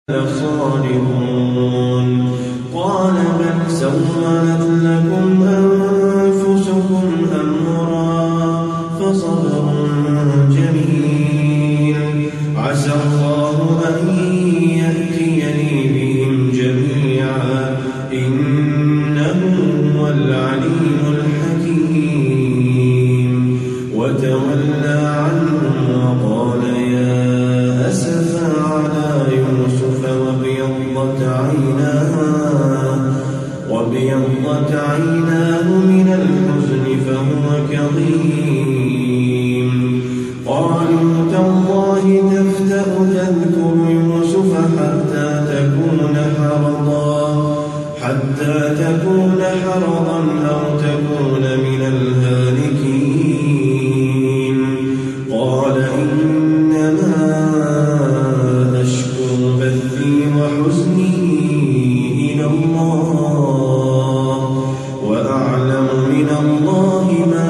لصادقون قال بل سولت لكم أنفسكم أمرا فصبر جميل عسى الله أن يأتيني بهم جميعا إنه هو العليم الحكيم وتولى عنهم وقال يا أسفا على يوسف وابيضت عيناه من الحزن فهو كظيم قالوا تالله تفتأ تذكر يوسف حتى تكون حرضا أو تكون من الهالكين قال إنما أشكو بثي وحزني إلى الله وأعلم من الله ما